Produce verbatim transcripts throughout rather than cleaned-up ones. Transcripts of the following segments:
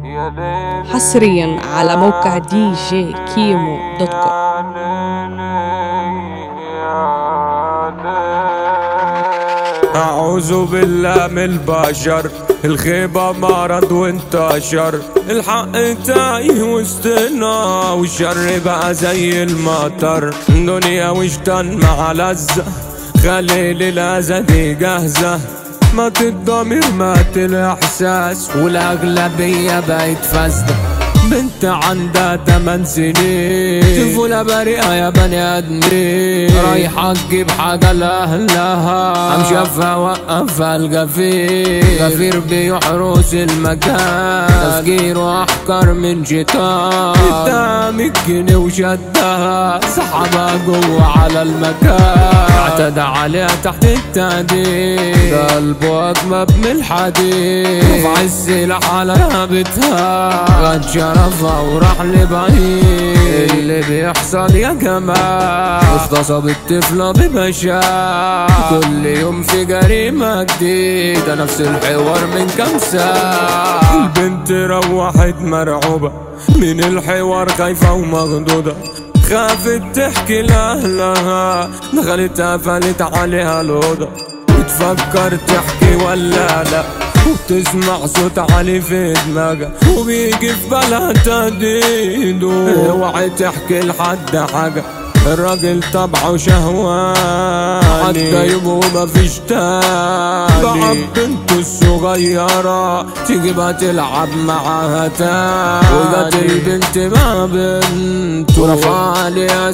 حصريا على موقع دي جي كيمو دوت كوم. أعوذ بالله من البشر، الخيبة مرض وانتشر، الحق تايه وسطنا والشر بقى زي المطر، دنيا وجدان مع لذة، خليل الأذى دي جاهزة، مات الضمير مات الإحساس والأغلبية بقت فاسدة. بنت عندها تمن سنين، طفولة بريئة يا بني آدمين، رايحة تجيب حاجة لأهلها، قام شافها وقفها الغفير، غفير بيحرس المكان، تفكير وأحكار من شيطان، قدام الجنيه وشدها سحبها جوه على المكان، اعتدى عليها تحت التهديد، قلبه أكمب من الحديد، رفع السلاح على رقبتها، غد شرفها وراح لبعيد. اللي بيحصل يا جماعة اغتصب الطفلة ببشاعة، كل يوم في جريمة جديدة، نفس الحوار من كام ساعة. البنت روحت مرعوبة من الحوار، خايفة ومخضوضة، خافت تحكي لأهلها، دخلت قفلت عليها الأوضة، بتفكر تحكي ولا لا، وبتسمع صوت عالي في دماغها، وبيجي في بالها تهديده، اوعي تحكي لحد حاجة، الراجل طبعه شهواني، حتى يبقوا مفيش تاني، بقى بنته الصغيرة تيجي بقى تلعب معاها تاني، وجات البنت مع بنته ورفع عليها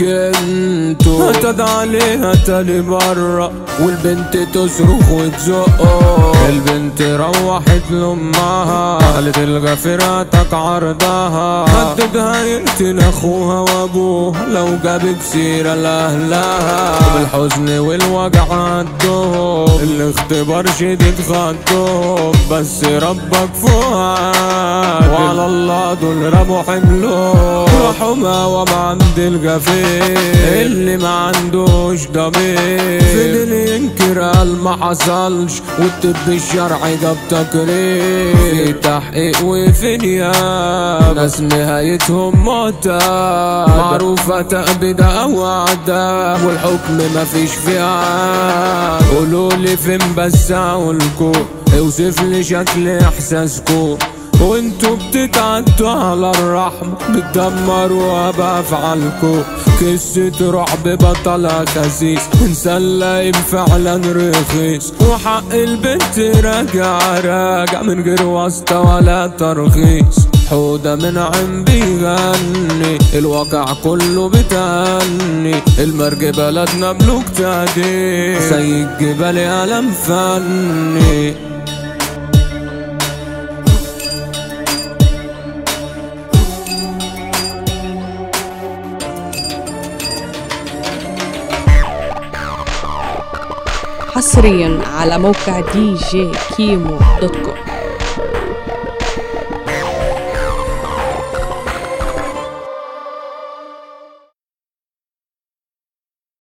سكنته، هتد عليها تاني برا، والبنت تصرخ وتزقه. البنت روحت لأمها، قالت الغفراتك عرضها، هددها يقتل أخوها وأبوها لو جابك سيرة لأهلها، بالحزن والوجع عدهم، الاختبار شديد خدهم، بس ربك فوقك، وعلى الله دول رموا حملهم، راحوا مقوم عند الغفير اللي ما عندوش ضمير، فضل ينكر قال ما حصلش، والطب الشرعي جاب تقرير، في تحقيق وفي نيابة، ناس نهايتهم موتة، معروفة تأبيد أو عذاب، والحكم مفيش فيه عاب. قولولي فين بس أقولكوا، اوصف لي شكل إحساسكوا، وانتوا بتتعدوا على الرحمة، بتدمروا بأفعالكوا، قصة رعب بطلها خسيس، انسان فعلا رخيص، وحق البنت راجع راجع من غير واسطة ولا ترخيص. حودة من عم بيغني، الواقع كله بتهني، المرج بلدنا ملوك تهدي، زي الجبال ألم فني. حصريا على موقع دي جي كيمو دوت كوم.